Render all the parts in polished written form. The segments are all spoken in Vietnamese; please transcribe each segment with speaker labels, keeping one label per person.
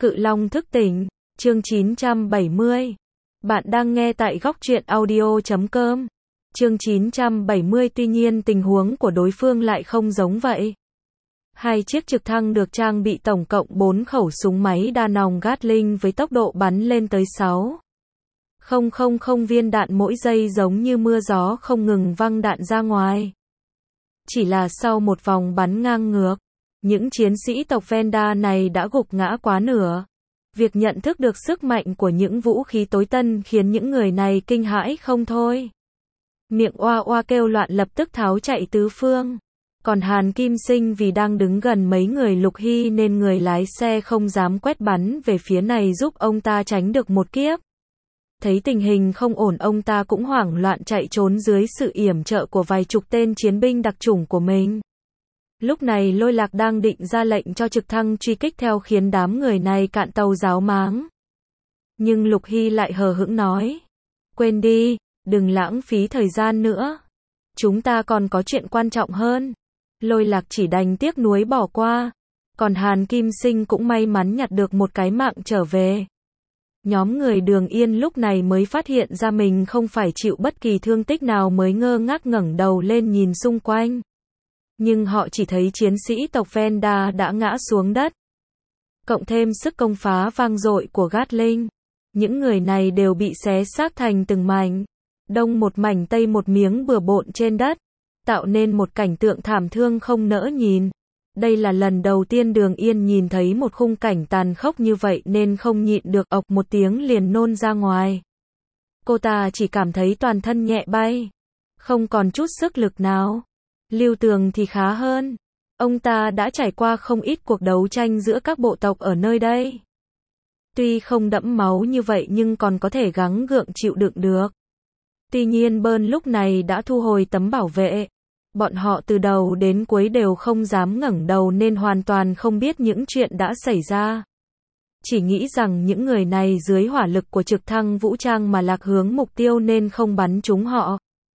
Speaker 1: Cự Long thức tỉnh, chương 970. Bạn đang nghe tại góc truyện audio.com. Chương 970. Tuy nhiên tình huống của đối phương lại không giống vậy. Hai chiếc trực thăng được trang bị tổng cộng 4 khẩu súng máy đa nòng Gatling với tốc độ bắn lên tới 6,000 viên đạn mỗi giây, giống như mưa gió không ngừng văng đạn ra ngoài. Chỉ là sau một vòng bắn ngang ngược, những chiến sĩ tộc Venda này đã gục ngã quá nửa. Việc nhận thức được sức mạnh của những vũ khí tối tân khiến những người này kinh hãi không thôi. Miệng oa oa kêu loạn lập tức tháo chạy tứ phương. Còn Hàn Kim Sinh vì đang đứng gần mấy người Lục Hy nên người lái xe không dám quét bắn về phía này giúp ông ta tránh được một kiếp. Thấy tình hình không ổn, ông ta cũng hoảng loạn chạy trốn dưới sự yểm trợ của vài chục tên chiến binh đặc chủng của mình. Lúc này Lôi Lạc đang định ra lệnh cho trực thăng truy kích theo, khiến đám người này cạn tàu ráo máng. Nhưng Lục Hy lại hờ hững nói: quên đi, đừng lãng phí thời gian nữa. Chúng ta còn có chuyện quan trọng hơn. Lôi Lạc chỉ đành tiếc nuối bỏ qua. Còn Hàn Kim Sinh cũng may mắn nhặt được một cái mạng trở về. Nhóm người Đường Yên lúc này mới phát hiện ra mình không phải chịu bất kỳ thương tích nào, mới ngơ ngác ngẩng đầu lên nhìn xung quanh. Nhưng họ chỉ thấy chiến sĩ tộc Venda đã ngã xuống đất. Cộng thêm sức công phá vang dội của Gatling, những người này đều bị xé xác thành từng mảnh, đông một mảnh tây một miếng, bừa bộn trên đất, tạo nên một cảnh tượng thảm thương không nỡ nhìn. Đây là lần đầu tiên Đường Yên nhìn thấy một khung cảnh tàn khốc như vậy nên không nhịn được ộc một tiếng liền nôn ra ngoài. Cô ta chỉ cảm thấy toàn thân nhẹ bay, không còn chút sức lực nào. Lưu Tường thì khá hơn. Ông ta đã trải qua không ít cuộc đấu tranh giữa các bộ tộc ở nơi đây. Tuy không đẫm máu như vậy nhưng còn có thể gắng gượng chịu đựng được. Tuy nhiên Bơn lúc này đã thu hồi tấm bảo vệ. Bọn họ từ đầu đến cuối đều không dám ngẩng đầu nên hoàn toàn không biết những chuyện đã xảy ra. Chỉ nghĩ rằng những người này dưới hỏa lực của trực thăng vũ trang mà lạc hướng mục tiêu nên không bắn trúng họ.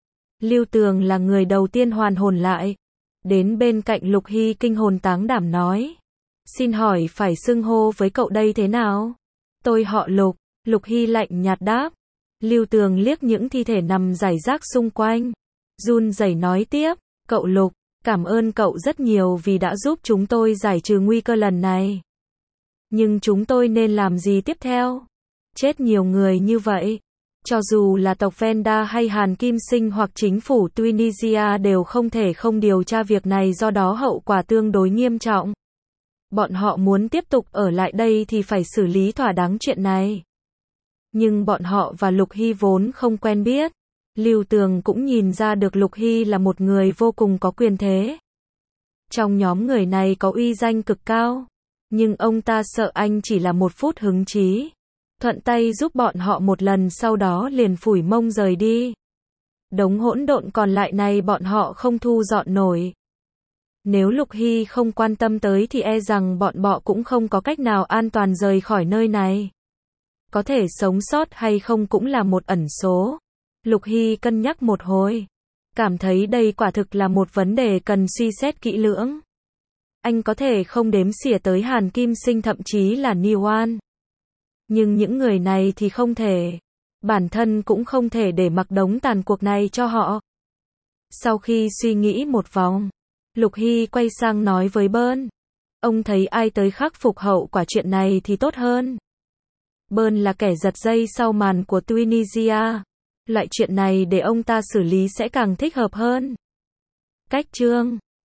Speaker 1: Lưu Tường là người đầu tiên hoàn hồn lại. Đến bên cạnh Lục Hy kinh hồn táng đảm nói: xin hỏi phải xưng hô với cậu đây thế nào? Tôi họ Lục. Lục Hy lạnh nhạt đáp. Lưu Tường liếc những thi thể nằm rải rác xung quanh, run rẩy nói tiếp: cậu Lục, cảm ơn cậu rất nhiều vì đã giúp chúng tôi giải trừ nguy cơ lần này. Nhưng chúng tôi nên làm gì tiếp theo? Chết nhiều người như vậy, cho dù là tộc Venda hay Hàn Kim Sinh hoặc chính phủ Tunisia đều không thể không điều tra việc này, do đó hậu quả tương đối nghiêm trọng. Bọn họ muốn tiếp tục ở lại đây thì phải xử lý thỏa đáng chuyện này. Nhưng bọn họ và Lục Hy vốn không quen biết. Lưu Tường cũng nhìn ra được Lục Hy là một người vô cùng có quyền thế. Trong nhóm người này có uy danh cực cao. Nhưng ông ta sợ anh chỉ là một phút hứng chí, thuận tay giúp bọn họ một lần sau đó liền phủi mông rời đi. Đống hỗn độn còn lại này bọn họ không thu dọn nổi. Nếu Lục Hy không quan tâm tới thì e rằng bọn họ cũng không có cách nào an toàn rời khỏi nơi này. Có thể sống sót hay không cũng là một ẩn số. Lục Hy cân nhắc một hồi, cảm thấy đây quả thực là một vấn đề cần suy xét kỹ lưỡng. Anh có thể không đếm xỉa tới Hàn Kim Sinh, thậm chí là Niwan. Nhưng những người này thì không thể. Bản thân cũng không thể để mặc đống tàn cuộc này cho họ. Sau khi suy nghĩ một vòng, Lục Hy quay sang nói với Bơn: ông thấy ai tới khắc phục hậu quả chuyện này thì tốt hơn. Bơn là kẻ giật dây sau màn của Tunisia. Loại chuyện này để ông ta xử lý sẽ càng thích hợp hơn. Cách chương